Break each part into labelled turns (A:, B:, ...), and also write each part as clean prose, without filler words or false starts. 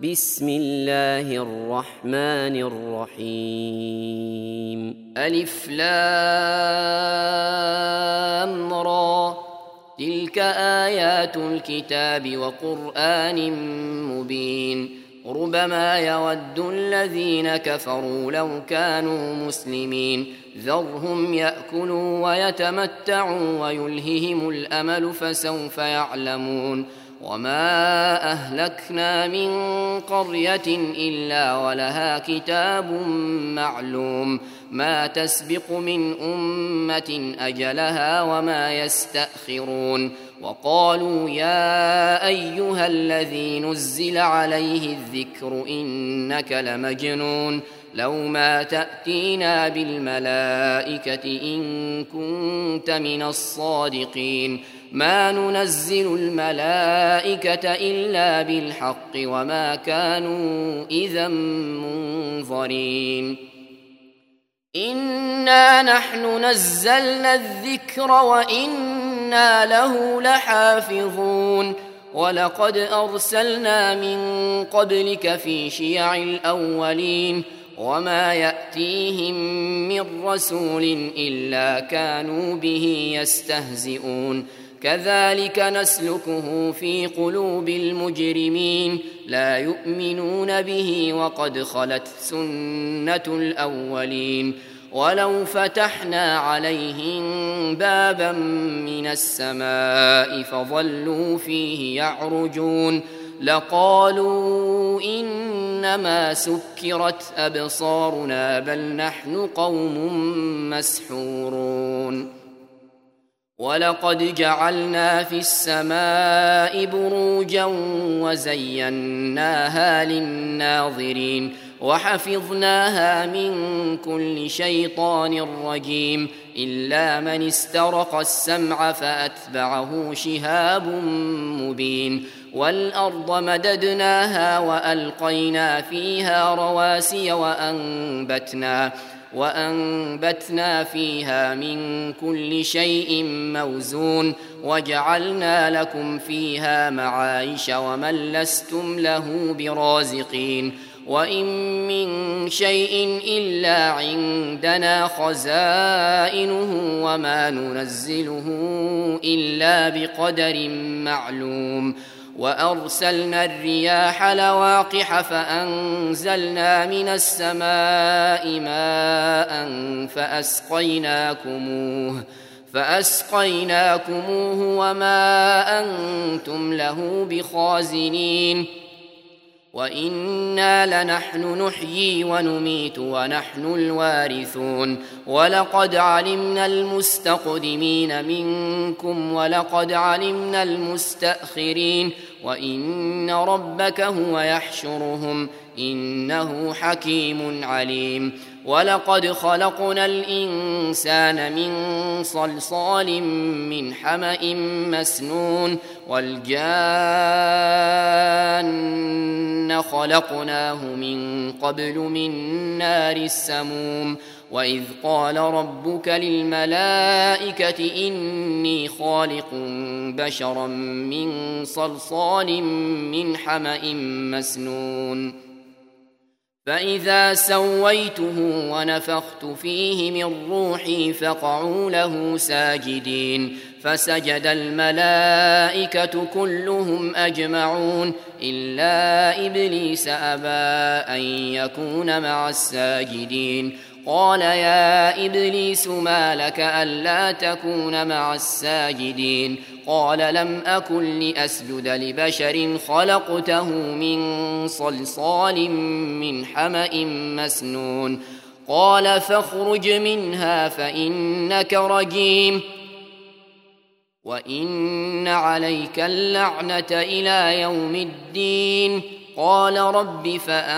A: بسم الله الرحمن الرحيم. ألف لام را، تلك آيات الكتاب وقرآن مبين. ربما يود الذين كفروا لو كانوا مسلمين، ذرهم يأكلوا ويتمتعوا ويلههم الأمل فسوف يعلمون. وما أهلكنا من قرية إلا ولها كتاب معلوم، ما تسبق من أمة أجلها وما يستأخرون. وقالوا يا أيها الذي نزل عليه الذكر إنك لمجنون، لو ما تأتينا بالملائكة إن كنت من الصادقين. ما ننزل الملائكة إلا بالحق وما كانوا إذا منظرين. إنا نحن نزلنا الذكر وإنا له لحافظون. ولقد أرسلنا من قبلك في شيع الأولين، وما يأتيهم من رسول إلا كانوا به يستهزئون. كذلك نسلكه في قلوب المجرمين، لا يؤمنون به وقد خلت سنة الأولين. ولو فتحنا عليهم بابا من السماء فظلوا فيه يعرجون لقالوا إنما سكرت أبصارنا بل نحن قوم مسحورون. ولقد جعلنا في السماء بروجا وزيناها للناظرين، وحفظناها من كل شيطان رجيم، إلا من استرق السمع فأتبعه شهاب مبين. والأرض مددناها وألقينا فيها رواسي وأنبتنا فيها من كل شيء موزون، وجعلنا لكم فيها معايش ومن لستم له برازقين. وإن من شيء إلا عندنا خزائنه وما ننزله إلا بقدر معلوم. وأرسلنا الرياح لواقح فأنزلنا من السماء ماء فأسقيناكموه وما أنتم له بخازنين. وإنا لنحن نحيي ونميت ونحن الوارثون. ولقد علمنا المستقدمين منكم ولقد علمنا المستأخرين، وإن ربك هو يحشرهم إنه حكيم عليم. ولقد خلقنا الإنسان من صلصال من حمأ مسنون، والجان خلقناه من قبل من نار السموم. وإذ قال ربك للملائكة إني خالق بشرا من صلصال من حمأ مسنون، فإذا سويته ونفخت فيه من روحي فقعوا له ساجدين. فسجد الملائكة كلهم أجمعون إلا إبليس أبى أن يكون مع الساجدين. قال يا إبليس ما لك ألا تكون مع الساجدين؟ قال لم أكن لأسجد لبشر خلقته من صلصال من حمأ مسنون. قال فاخرج منها فإنك رجيم وإن عليك اللعنة إلى يوم الدين. قال رب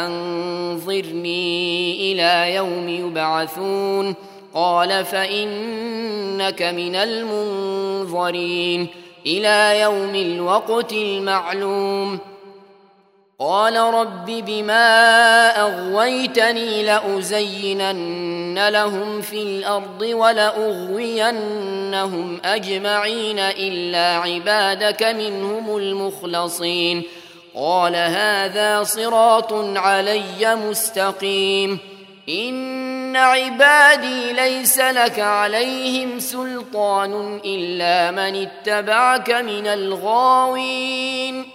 A: فأنظرني إلى يوم يبعثون. قال فإنك من المنظرين إلى يوم الوقت المعلوم. قال رب بما أغويتني لأزينن لهم في الأرض ولأغوينهم أجمعين إلا عبادك منهم المخلصين. قال هذا صراط علي مستقيم إن عبادي ليس لك عليهم سلطان إلا من اتبعك من الغاوين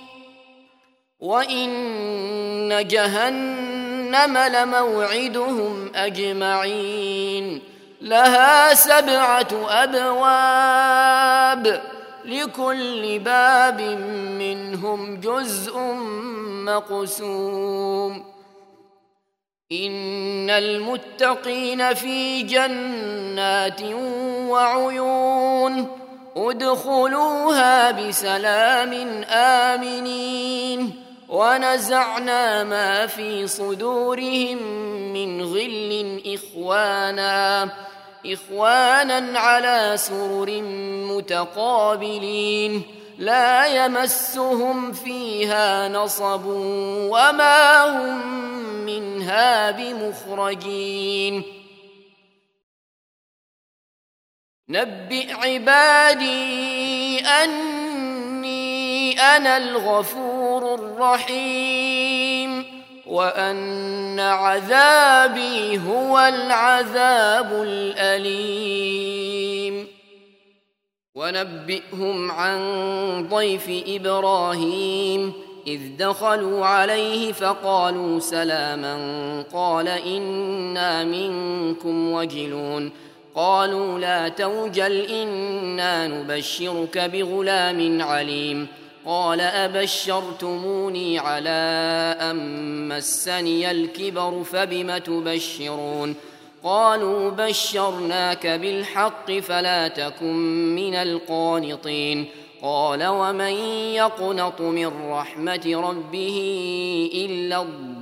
A: وإن جهنم لموعدهم أجمعين لها 7 أبواب لكل باب منهم جزء مقسوم إن المتقين في جنات وعيون ادخلوها بسلام آمنين ونزعنا ما في صدورهم من غل إخوانا على سرر متقابلين لا يمسهم فيها نصب وما هم منها بمخرجين نبئ عبادي أني أنا الغفور الرحيم وأن عذابي هو العذاب الأليم ونبئهم عن ضيف إبراهيم إذ دخلوا عليه فقالوا سلاما قال إنا منكم وجلون قالوا لا توجل إنا نبشرك بغلام عليم قال أبشرتموني على أن مسني الكبر فبم تبشرون قالوا بشرناك بالحق فلا تكن من القانطين قال ومن يقنط من رحمة ربه إلا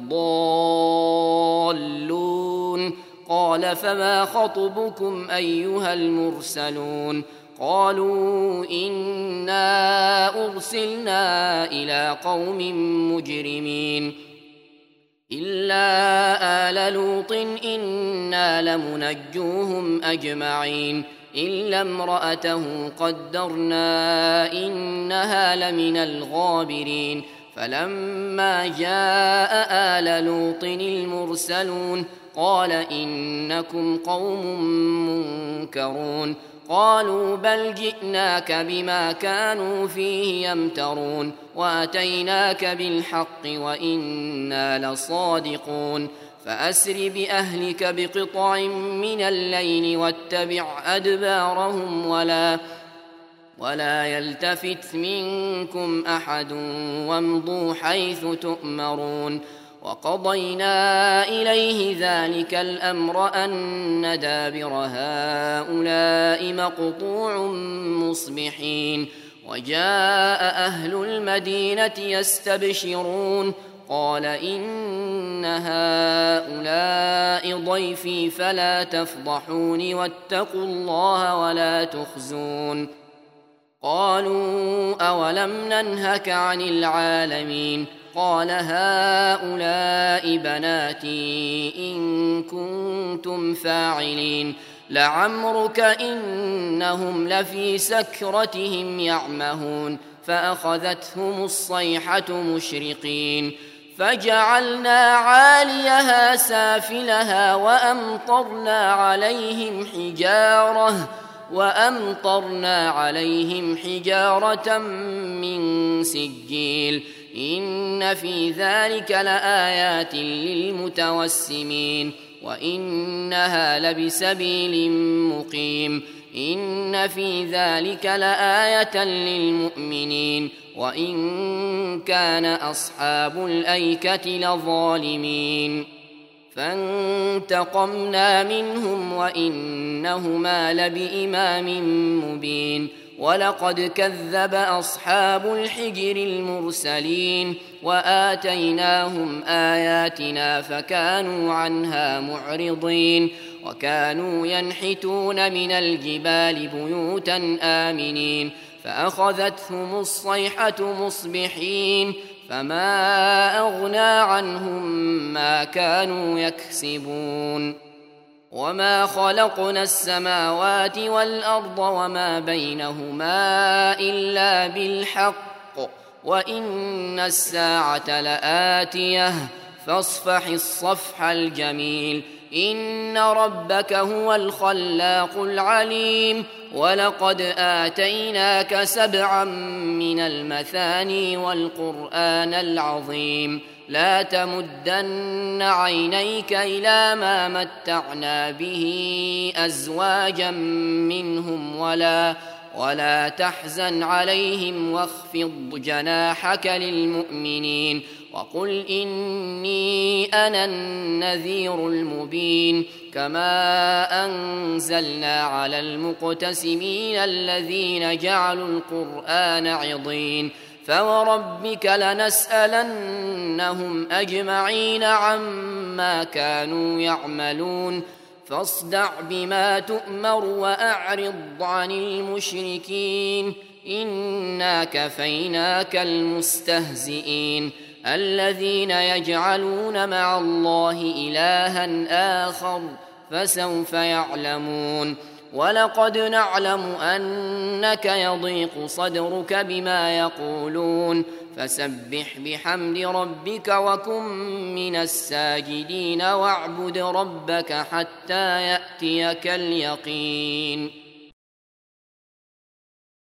A: الضالون قال فما خطبكم أيها المرسلون قالوا إنا أرسلنا إلى قوم مجرمين إلا آل لوط إنا لمنجوهم أجمعين إلا امرأته قدرنا إنها لمن الغابرين فلما جاء آل لوط المرسلون قال إنكم قوم منكرون قالوا بل جئناك بما كانوا فيه يمترون وأتيناك بالحق وإنا لصادقون فأسر بأهلك بقطع من الليل واتبع أدبارهم ولا يلتفت منكم أحد وامضوا حيث تؤمرون وقضينا إليه ذلك الأمر أن دابر هؤلاء مقطوع مصبحين وجاء أهل المدينة يستبشرون قال إن هؤلاء ضيفي فلا تفضحون واتقوا الله ولا تخزون قالوا أولم ننهك عن العالمين قال هؤلاء بناتي إن كنتم فاعلين لعمرك إنهم لفي سكرتهم يعمهون فأخذتهم الصيحة مشرقين فجعلنا عاليها سافلها وأمطرنا عليهم حجارة من سجيل إن في ذلك لآيات للمتوسمين وإنها لبسبيل مقيم إن في ذلك لآية للمؤمنين وإن كان أصحاب الأيكة لظالمين فانتقمنا منهم وإنهما لبإمام مبين ولقد كذب أصحاب الحجر المرسلين وآتيناهم آياتنا فكانوا عنها معرضين وكانوا ينحتون من الجبال بيوتا آمنين فأخذتهم الصيحة مصبحين فما أغنى عنهم ما كانوا يكسبون وما خلقنا السماوات والأرض وما بينهما إلا بالحق وإن الساعة لآتية فاصفح الصفح الجميل إن ربك هو الخلاق العليم ولقد آتيناك 7 من المثاني والقرآن العظيم لا تمدن عينيك إلى ما متعنا به أزواجا منهم ولا تحزن عليهم واخفض جناحك للمؤمنين وقل إني أنا النذير المبين كما أنزلنا على المقتسمين الذين جعلوا القرآن عضين فوربك لنسألنهم أجمعين عما كانوا يعملون فاصدع بما تؤمر وأعرض عن المشركين إنا كفيناك المستهزئين الذين يجعلون مع الله إلها آخر فسوف يعلمون ولقد نعلم أنك يضيق صدرك بما يقولون فسبح بحمد ربك وكن من الساجدين واعبد ربك حتى يأتيك اليقين